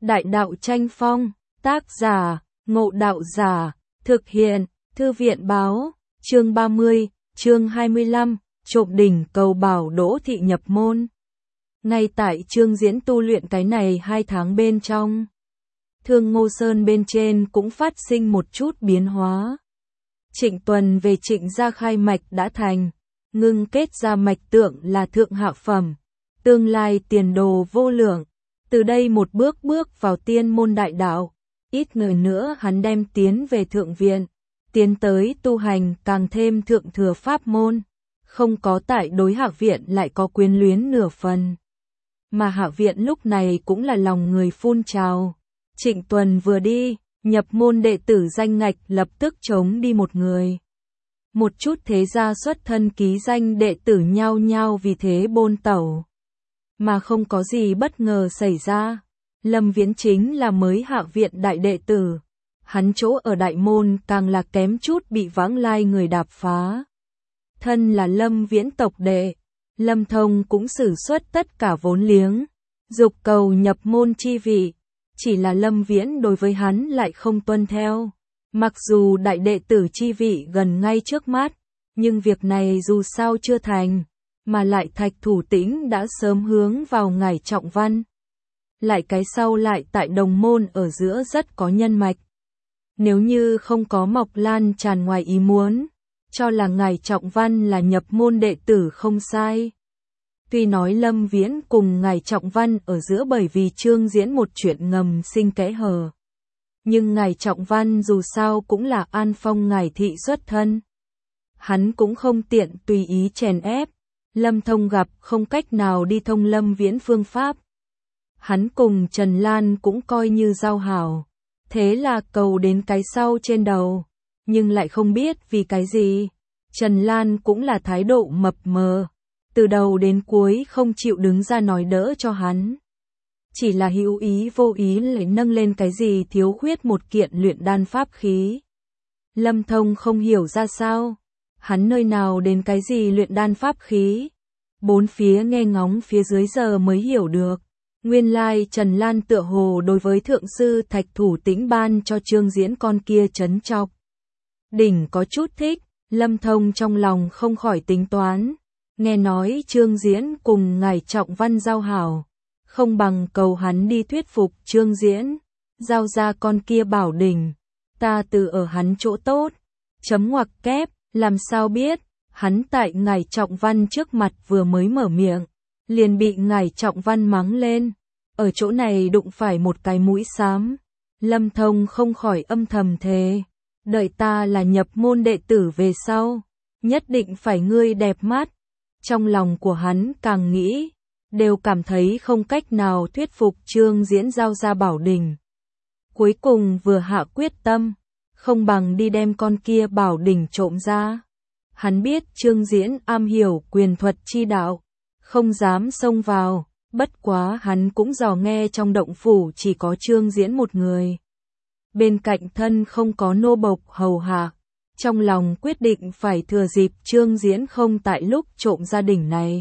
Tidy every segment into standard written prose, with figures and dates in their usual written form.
Đại đạo tranh phong, tác giả, Ngộ Đạo Giả, thực hiện, Thư viện báo, chương 30, chương 25, trộm đỉnh cầu bảo Đỗ Thị nhập môn. Ngay tại Trương Diễn tu luyện cái này 2 tháng bên trong, Thương Ngô Sơn bên trên cũng phát sinh một chút biến hóa. Trịnh Tuần về Trịnh gia khai mạch đã thành, ngưng kết ra mạch tượng là thượng hạ phẩm, tương lai tiền đồ vô lượng. Từ đây một bước bước vào tiên môn đại đạo, ít người nữa hắn đem tiến về thượng viện, tiến tới tu hành càng thêm thượng thừa pháp môn, không có tại đối Hạ viện lại có quyến luyến nửa phần. Mà Hạ viện lúc này cũng là lòng người phun trào. Trịnh Tuần vừa đi, nhập môn đệ tử danh ngạch lập tức trống đi một người. Một chút thế gia xuất thân ký danh đệ tử nhao nhao vì thế bôn tẩu. Mà không có gì bất ngờ xảy ra. Lâm Viễn chính là mới Hạ viện đại đệ tử. Hắn chỗ ở đại môn càng là kém chút bị vãng lai người đạp phá. Thân là Lâm Viễn tộc đệ, Lâm Thông cũng sử xuất tất cả vốn liếng, dục cầu nhập môn chi vị. Chỉ là Lâm Viễn đối với hắn lại không tuân theo. Mặc dù đại đệ tử chi vị gần ngay trước mắt, nhưng việc này dù sao chưa thành, mà lại Thạch Thủ Tĩnh đã sớm hướng vào ngài Trọng Văn. Lại cái sau lại tại đồng môn ở giữa rất có nhân mạch. Nếu như không có Mộc Lan tràn ngoài ý muốn, cho là ngài Trọng Văn là nhập môn đệ tử không sai. Tuy nói Lâm Viễn cùng ngài Trọng Văn ở giữa bởi vì Trương Diễn một chuyện ngầm sinh kẽ hở. Nhưng ngài Trọng Văn dù sao cũng là An Phong ngài thị xuất thân. Hắn cũng không tiện tùy ý chèn ép. Lâm Thông gặp không cách nào đi thông Lâm Viễn phương pháp. Hắn cùng Trần Lan cũng coi như giao hảo. Thế là cầu đến cái sau trên đầu. Nhưng lại không biết vì cái gì. Trần Lan cũng là thái độ mập mờ. Từ đầu đến cuối không chịu đứng ra nói đỡ cho hắn. Chỉ là hữu ý vô ý lại nâng lên cái gì thiếu khuyết một kiện luyện đan pháp khí. Lâm Thông không hiểu ra sao. Hắn nơi nào đến cái gì luyện đan pháp khí. Bốn phía nghe ngóng phía dưới giờ mới hiểu được. Nguyên lai Trần Lan tựa hồ đối với thượng sư Thạch Thủ Tĩnh ban cho Trương Diễn con kia trấn chọc. Đỉnh có chút thích, Lâm Thông trong lòng không khỏi tính toán. Nghe nói Trương Diễn cùng ngài Trọng Văn giao hảo. Không bằng cầu hắn đi thuyết phục Trương Diễn. Giao ra con kia bảo đỉnh. Ta từ ở hắn chỗ tốt. Chấm ngoặc kép, làm sao biết. Hắn tại ngài Trọng Văn trước mặt vừa mới mở miệng. Liền bị ngài Trọng Văn mắng lên. Ở chỗ này đụng phải một cái mũi xám. Lâm Thông không khỏi âm thầm thề. Đợi ta là nhập môn đệ tử về sau. Nhất định phải ngươi đẹp mắt. Trong lòng của hắn càng nghĩ. Đều cảm thấy không cách nào thuyết phục Trương Diễn giao ra bảo đỉnh. Cuối cùng vừa hạ quyết tâm. Không bằng đi đem con kia bảo đỉnh trộm ra. Hắn biết Trương Diễn am hiểu quyền thuật chi đạo. Không dám xông vào. Bất quá hắn cũng dò nghe trong động phủ chỉ có Trương Diễn một người. Bên cạnh thân không có nô bộc hầu hạ. Trong lòng quyết định phải thừa dịp Trương Diễn không tại lúc trộm gia đỉnh này.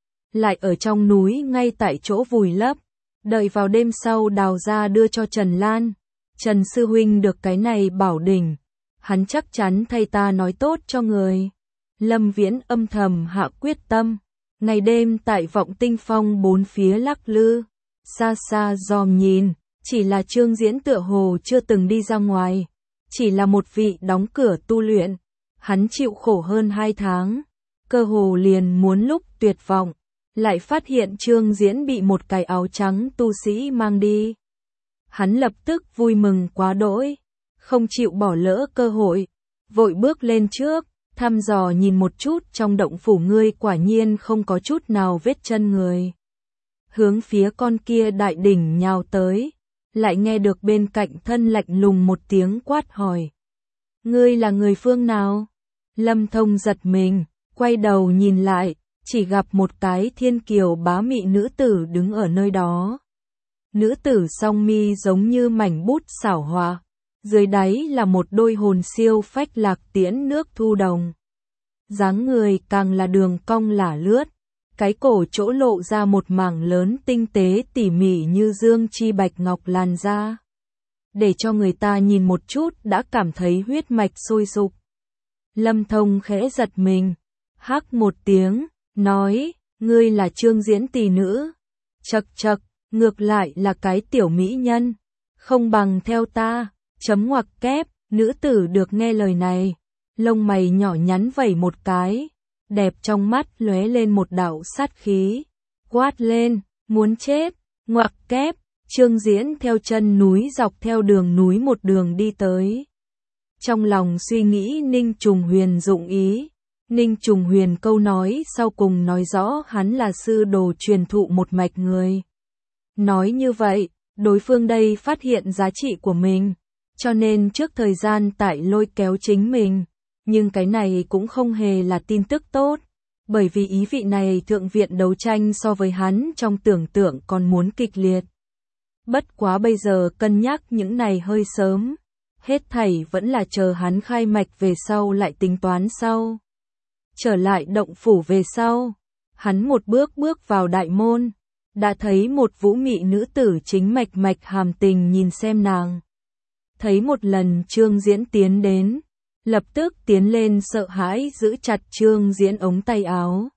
Lại ở trong núi ngay tại chỗ vùi lấp. Đợi vào đêm sau đào ra đưa cho Trần Lan. Trần Sư Huynh được cái này bảo đỉnh. Hắn chắc chắn thay ta nói tốt cho người. Lâm Viễn âm thầm hạ quyết tâm. Ngày đêm tại Vọng Tinh Phong bốn phía lắc lư. Xa xa dòm nhìn. Chỉ là Trương Diễn tựa hồ chưa từng đi ra ngoài. Chỉ là một vị đóng cửa tu luyện. Hắn chịu khổ hơn 2 tháng. Cơ hồ liền muốn lúc tuyệt vọng. Lại phát hiện Trương Diễn bị một cái áo trắng tu sĩ mang đi. Hắn lập tức vui mừng quá đỗi. Không chịu bỏ lỡ cơ hội. Vội bước lên trước. Thăm dò nhìn một chút trong động phủ ngươi quả nhiên không có chút nào vết chân người. Hướng phía con kia đại đỉnh nhào tới. Lại nghe được bên cạnh thân lạnh lùng một tiếng quát hỏi. Ngươi là người phương nào? Lâm Thông giật mình, quay đầu nhìn lại, chỉ gặp một cái thiên kiều bá mị nữ tử đứng ở nơi đó. Nữ tử song mi giống như mảnh bút xảo hòa, dưới đáy là một đôi hồn siêu phách lạc tiễn nước thu đồng. Dáng người càng là đường cong lả lướt, cái cổ chỗ lộ ra một mảng lớn tinh tế tỉ mỉ như dương chi bạch ngọc làn da. Để cho người ta nhìn một chút đã cảm thấy huyết mạch sôi sục. Lâm Thông khẽ giật mình, hắc một tiếng, nói, ngươi là Trương Diễn tỷ nữ. Chậc chậc, ngược lại là cái tiểu mỹ nhân, không bằng theo ta, chấm ngoặc kép, nữ tử được nghe lời này, lông mày nhỏ nhắn vẩy một cái, đẹp trong mắt lóe lên một đạo sát khí, quát lên, muốn chết, ngoặc kép, Trương Diễn theo chân núi dọc theo đường núi một đường đi tới. Trong lòng suy nghĩ Ninh Trùng Huyền dụng ý, Ninh Trùng Huyền câu nói sau cùng nói rõ hắn là sư đồ truyền thụ một mạch người. Nói như vậy, đối phương đây phát hiện giá trị của mình, cho nên trước thời gian tại lôi kéo chính mình, nhưng cái này cũng không hề là tin tức tốt, bởi vì ý vị này thượng viện đấu tranh so với hắn trong tưởng tượng còn muốn kịch liệt. Bất quá bây giờ cân nhắc những này hơi sớm, hết thảy vẫn là chờ hắn khai mạch về sau lại tính toán sau. Trở lại động phủ về sau, hắn một bước bước vào đại môn, đã thấy một vũ mị nữ tử chính mạch mạch hàm tình nhìn xem nàng. Thấy một lần Trương Diễn tiến đến, lập tức tiến lên sợ hãi giữ chặt Trương Diễn ống tay áo.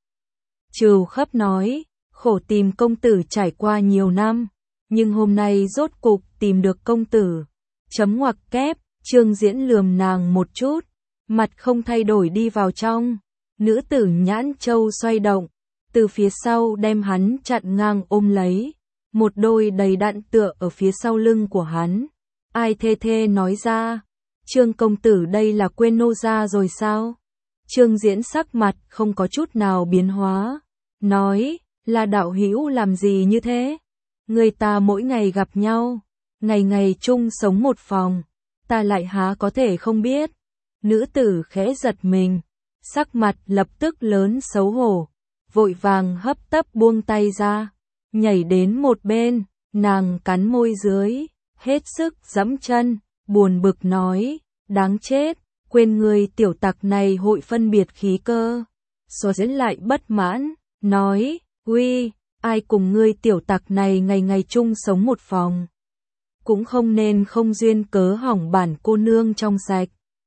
Trừ khắp nói, khổ tìm công tử trải qua nhiều năm, nhưng hôm nay rốt cục tìm được công tử. Chấm ngoặc kép, Trương Diễn lườm nàng một chút, mặt không thay đổi đi vào trong. Nữ tử nhãn châu xoay động, từ phía sau đem hắn chặn ngang ôm lấy, một đôi đầy đặn tựa ở phía sau lưng của hắn. Ai thê thê nói ra, Trương công tử đây là quên nô gia rồi sao? Trương Diễn sắc mặt không có chút nào biến hóa, nói, là đạo hữu làm gì như thế? Người ta mỗi ngày gặp nhau, ngày ngày chung sống một phòng, ta lại há có thể không biết. Nữ tử khẽ giật mình, sắc mặt lập tức lớn xấu hổ, vội vàng hấp tấp buông tay ra, nhảy đến một bên, nàng cắn môi dưới, hết sức giẫm chân, buồn bực nói, đáng chết, quên người tiểu tặc này hội phân biệt khí cơ. Xóa Diễn lại bất mãn, nói, uy, ai cùng ngươi tiểu tặc này ngày ngày chung sống một phòng. Cũng không nên không duyên cớ hỏng bản cô nương trong sạch.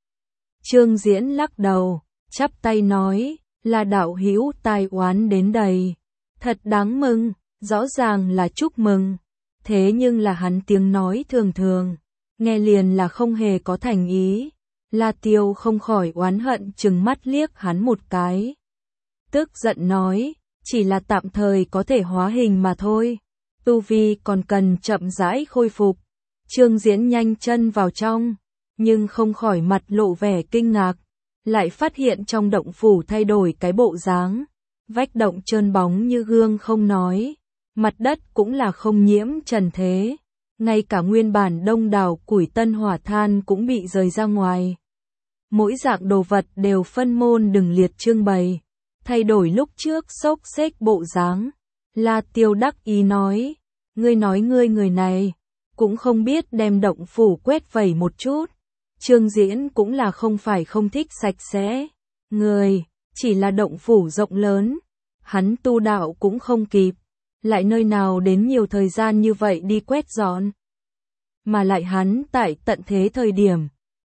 Trương Diễn lắc đầu, chắp tay nói, là đạo hữu tai oán đến đầy. Thật đáng mừng, rõ ràng là chúc mừng. Thế nhưng là hắn tiếng nói thường thường, nghe liền là không hề có thành ý. La Tiêu không khỏi oán hận trừng mắt liếc hắn một cái. Tức giận nói, chỉ là tạm thời có thể hóa hình mà thôi. Tu vi còn cần chậm rãi khôi phục. Trương Diễn nhanh chân vào trong, nhưng không khỏi mặt lộ vẻ kinh ngạc. Lại phát hiện trong động phủ thay đổi cái bộ dáng. Vách động trơn bóng như gương không nói. Mặt đất cũng là không nhiễm trần thế. Ngay cả nguyên bản đông đảo củi tân hỏa than cũng bị rời ra ngoài. Mỗi dạng đồ vật đều phân môn đừng liệt trưng bày. Thay đổi lúc trước xốc xếch bộ dáng. La Tiêu đắc ý nói. Ngươi nói ngươi người này, cũng không biết đem động phủ quét vẩy một chút. Trương Diễn cũng là không phải không thích sạch sẽ. Người, chỉ là động phủ rộng lớn. Hắn tu đạo cũng không kịp. Lại nơi nào đến nhiều thời gian như vậy đi quét dọn. Mà lại hắn tại tận thế thời điểm,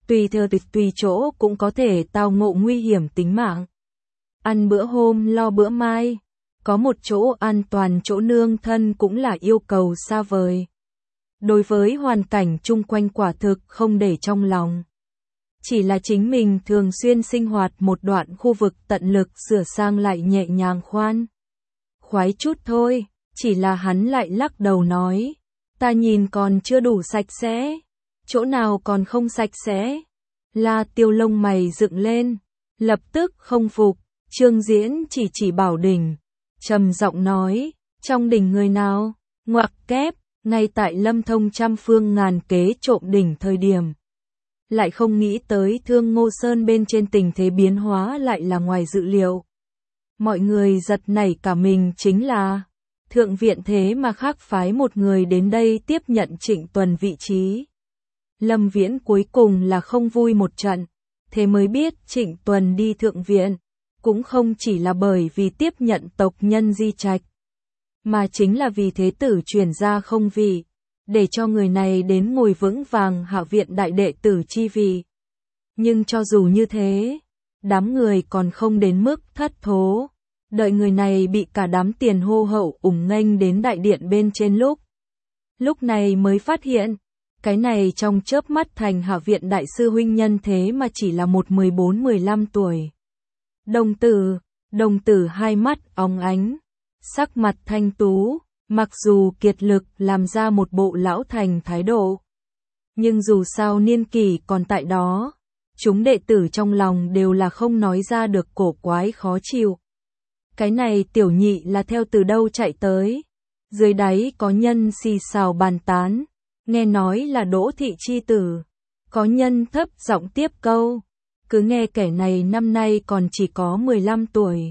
tùy chỗ cũng có thể tao ngộ nguy hiểm tính mạng. Ăn bữa hôm lo bữa mai, có một chỗ an toàn chỗ nương thân cũng là yêu cầu xa vời. Đối với hoàn cảnh chung quanh quả thực không để trong lòng. Chỉ là chính mình thường xuyên sinh hoạt một đoạn khu vực tận lực sửa sang lại nhẹ nhàng khoan khoái chút thôi, chỉ là hắn lại lắc đầu nói, ta nhìn còn chưa đủ sạch sẽ, chỗ nào còn không sạch sẽ. La Tiêu lông mày dựng lên, lập tức không phục, Trương Diễn chỉ Bảo Đình, trầm giọng nói, trong đỉnh người nào, ngoặc kép, ngay tại Lâm Thông trăm phương ngàn kế trộm đỉnh thời điểm. Lại không nghĩ tới Thương Ngô Sơn bên trên tình thế biến hóa lại là ngoài dự liệu. Mọi người giật nảy cả mình chính là, thượng viện thế mà khác phái một người đến đây tiếp nhận Trịnh Tuần vị trí. Lâm Viễn cuối cùng là không vui một trận, thế mới biết Trịnh Tuần đi thượng viện, cũng không chỉ là bởi vì tiếp nhận tộc nhân di trạch, mà chính là vì thế tử truyền ra không vị, để cho người này đến ngồi vững vàng Hạ viện đại đệ tử chi vị. Nhưng cho dù như thế, đám người còn không đến mức thất thố, đợi người này bị cả đám tiền hô hậu ủng nghênh đến đại điện bên trên lúc này mới phát hiện, cái này trong chớp mắt thành Hạ viện đại sư huynh nhân thế mà chỉ là một 14-15 tuổi. Đồng tử hai mắt óng ánh, sắc mặt thanh tú, mặc dù kiệt lực làm ra một bộ lão thành thái độ, nhưng dù sao niên kỷ còn tại đó, chúng đệ tử trong lòng đều là không nói ra được cổ quái khó chịu. Cái này tiểu nhị là theo từ đâu chạy tới? Dưới đáy có nhân xì xào bàn tán, nghe nói là Đỗ thị chi tử. Có nhân thấp giọng tiếp câu, cứ nghe kẻ này năm nay còn chỉ có 15 tuổi.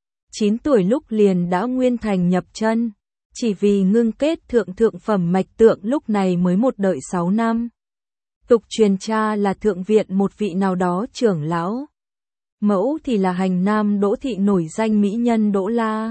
9 tuổi lúc liền đã nguyên thành nhập chân, chỉ vì ngưng kết thượng phẩm mạch tượng lúc này mới một đợi 6 năm. Tục truyền cha là thượng viện một vị nào đó trưởng lão. Mẫu thì là hành nam Đỗ thị nổi danh mỹ nhân Đỗ La.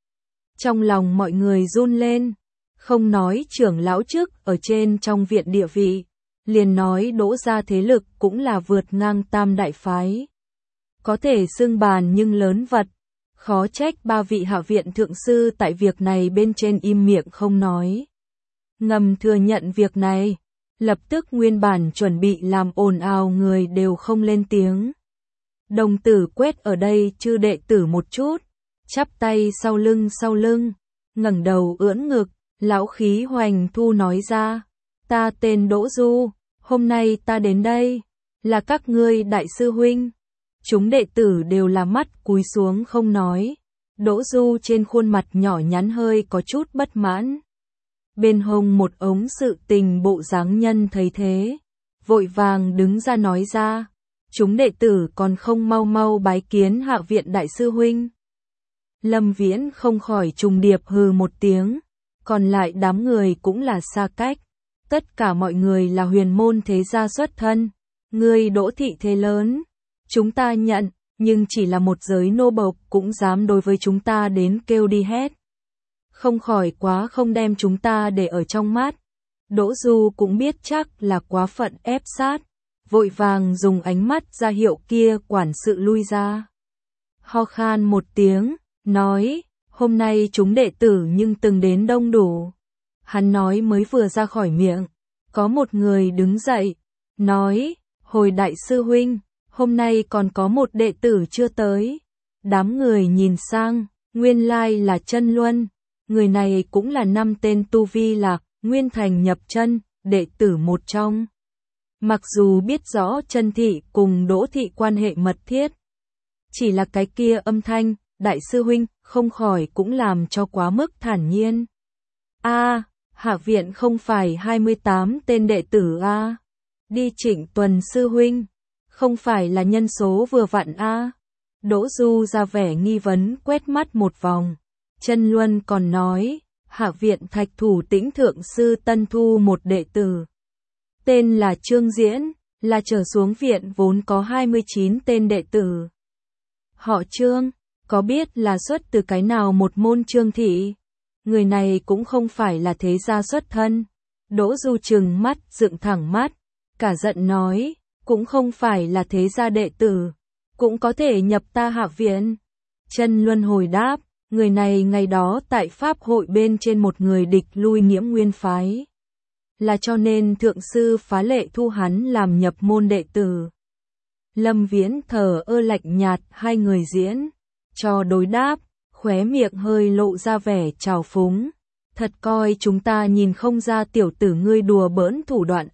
Trong lòng mọi người run lên, không nói trưởng lão trước ở trên trong viện địa vị, liền nói Đỗ gia thế lực cũng là vượt ngang tam đại phái. Có thể xưng bàn nhưng lớn vật, khó trách ba vị hạ viện thượng sư tại việc này bên trên im miệng không nói. Ngầm thừa nhận việc này, lập tức nguyên bản chuẩn bị làm ồn ào người đều không lên tiếng. Đồng tử quét ở đây chư đệ tử một chút, chắp tay sau lưng, ngẩng đầu ưỡn ngực, lão khí hoành thu nói ra, ta tên Đỗ Du, hôm nay ta đến đây, là các ngươi đại sư huynh. Chúng đệ tử đều là mắt cúi xuống không nói, Đỗ Du trên khuôn mặt nhỏ nhắn hơi có chút bất mãn. Bên hông một ống sự tình bộ dáng nhân thấy thế, vội vàng đứng ra nói ra, chúng đệ tử còn không mau bái kiến Hạ viện đại sư huynh. Lâm Viễn không khỏi trùng điệp hừ một tiếng, còn lại đám người cũng là xa cách, tất cả mọi người là huyền môn thế gia xuất thân, ngươi Đỗ thị thế lớn, chúng ta nhận, nhưng chỉ là một giới nô bộc cũng dám đối với chúng ta đến kêu đi hét. Không khỏi quá không đem chúng ta để ở trong mắt. Đỗ Du cũng biết chắc là quá phận ép sát, vội vàng dùng ánh mắt ra hiệu kia quản sự lui ra. Ho khan một tiếng, nói, hôm nay chúng đệ tử nhưng từng đến đông đủ. Hắn nói mới vừa ra khỏi miệng, có một người đứng dậy, nói, hồi đại sư huynh, hôm nay còn có một đệ tử chưa tới. Đám người nhìn sang, nguyên lai là Chân Luân, người này cũng là 5 tên tu vi lạc, nguyên thành nhập chân, đệ tử một trong. Mặc dù biết rõ Chân thị cùng Đỗ thị quan hệ mật thiết, chỉ là cái kia âm thanh, đại sư huynh, không khỏi cũng làm cho quá mức thản nhiên. Hạ viện không phải 28 tên đệ tử đi Trịnh Tuần sư huynh, không phải là nhân số vừa vặn Đỗ Du ra vẻ nghi vấn quét mắt một vòng. Chân Luân còn nói, Hạ viện Thạch Thủ Tĩnh thượng sư tân thu một đệ tử. Tên là Trương Diễn, là trở xuống viện vốn có 29 tên đệ tử. Họ Trương, có biết là xuất từ cái nào một môn Trương thị? Người này cũng không phải là thế gia xuất thân. Đỗ Du trừng mắt dựng thẳng mắt, cả giận nói, cũng không phải là thế gia đệ tử, cũng có thể nhập ta Hạ viện. Chân Luân hồi đáp, người này ngày đó tại Pháp hội bên trên một người địch lui Nghiễm Nguyên phái. Là cho nên thượng sư phá lệ thu hắn làm nhập môn đệ tử. Lâm Viễn thờ ơ lạnh nhạt hai người diễn, cho đối đáp, khóe miệng hơi lộ ra vẻ trào phúng. Thật coi chúng ta nhìn không ra tiểu tử ngươi đùa bỡn thủ đoạn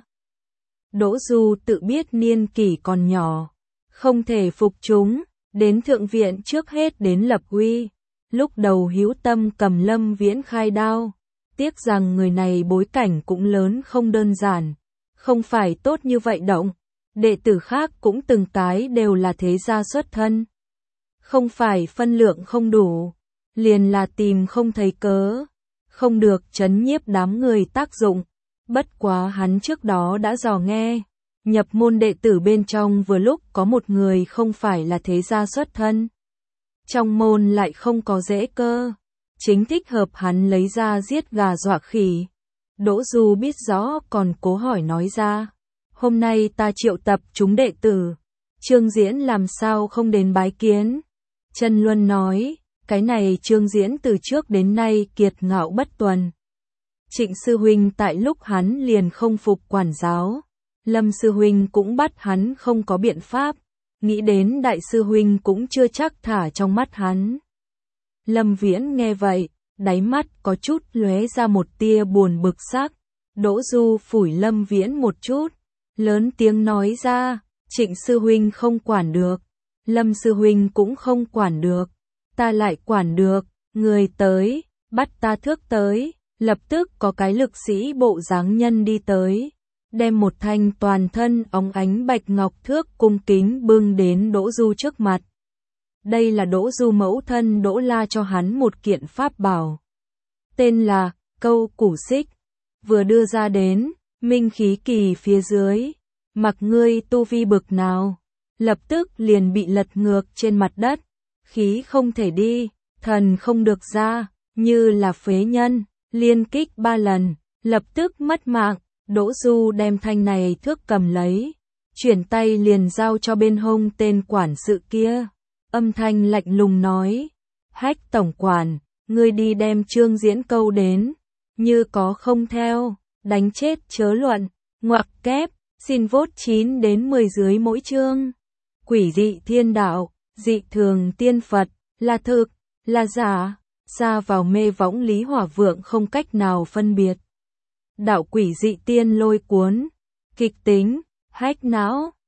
Đỗ Du tự biết niên kỷ còn nhỏ, không thể phục chúng, đến thượng viện trước hết đến lập uy. Lúc đầu hữu tâm cầm Lâm Viễn khai đao, tiếc rằng người này bối cảnh cũng lớn không đơn giản, không phải tốt như vậy động. Đệ tử khác cũng từng cái đều là thế gia xuất thân. Không phải phân lượng không đủ, liền là tìm không thấy cớ, không được trấn nhiếp đám người tác dụng. Bất quá hắn trước đó đã dò nghe, nhập môn đệ tử bên trong vừa lúc có một người không phải là thế gia xuất thân. Trong môn lại không có dễ cơ, chính thích hợp hắn lấy ra giết gà dọa khỉ. Đỗ Du biết rõ còn cố hỏi nói ra, hôm nay ta triệu tập chúng đệ tử, Trương Diễn làm sao không đến bái kiến. Trần Luân nói, cái này Trương Diễn từ trước đến nay kiệt ngạo bất tuần. Trịnh sư huynh tại lúc hắn liền không phục quản giáo, Lâm sư huynh cũng bắt hắn không có biện pháp, nghĩ đến đại sư huynh cũng chưa chắc thả trong mắt hắn. Lâm Viễn nghe vậy, đáy mắt có chút lóe ra một tia buồn bực sắc. Đỗ Du phủi Lâm Viễn một chút, lớn tiếng nói ra, Trịnh sư huynh không quản được, Lâm sư huynh cũng không quản được, ta lại quản được, người tới, bắt ta thước tới. Lập tức có cái lực sĩ bộ dáng nhân đi tới, đem một thanh toàn thân óng ánh bạch ngọc thước cung kính bưng đến Đỗ Du trước mặt. Đây là Đỗ Du mẫu thân Đỗ La cho hắn một kiện pháp bảo, tên là Câu Củ Xích, vừa đưa ra đến, minh khí kỳ phía dưới, mặc ngươi tu vi bực nào, lập tức liền bị lật ngược trên mặt đất, khí không thể đi, thần không được ra, như là phế nhân. Liên kích 3 lần, lập tức mất mạng. Đỗ Du đem thanh này thước cầm lấy, chuyển tay liền giao cho bên hông tên quản sự kia. Âm thanh lạnh lùng nói, Hách tổng quản, ngươi đi đem Trương Diễn câu đến, như có không theo, đánh chết chớ luận, ngoặc kép, xin vote 9 đến 10 dưới mỗi chương. Quỷ dị thiên đạo, dị thường tiên Phật, là thực, là giả. Ra vào mê võng Lý Hỏa Vượng không cách nào phân biệt. Đạo quỷ dị tiên lôi cuốn, kịch tính, hách não,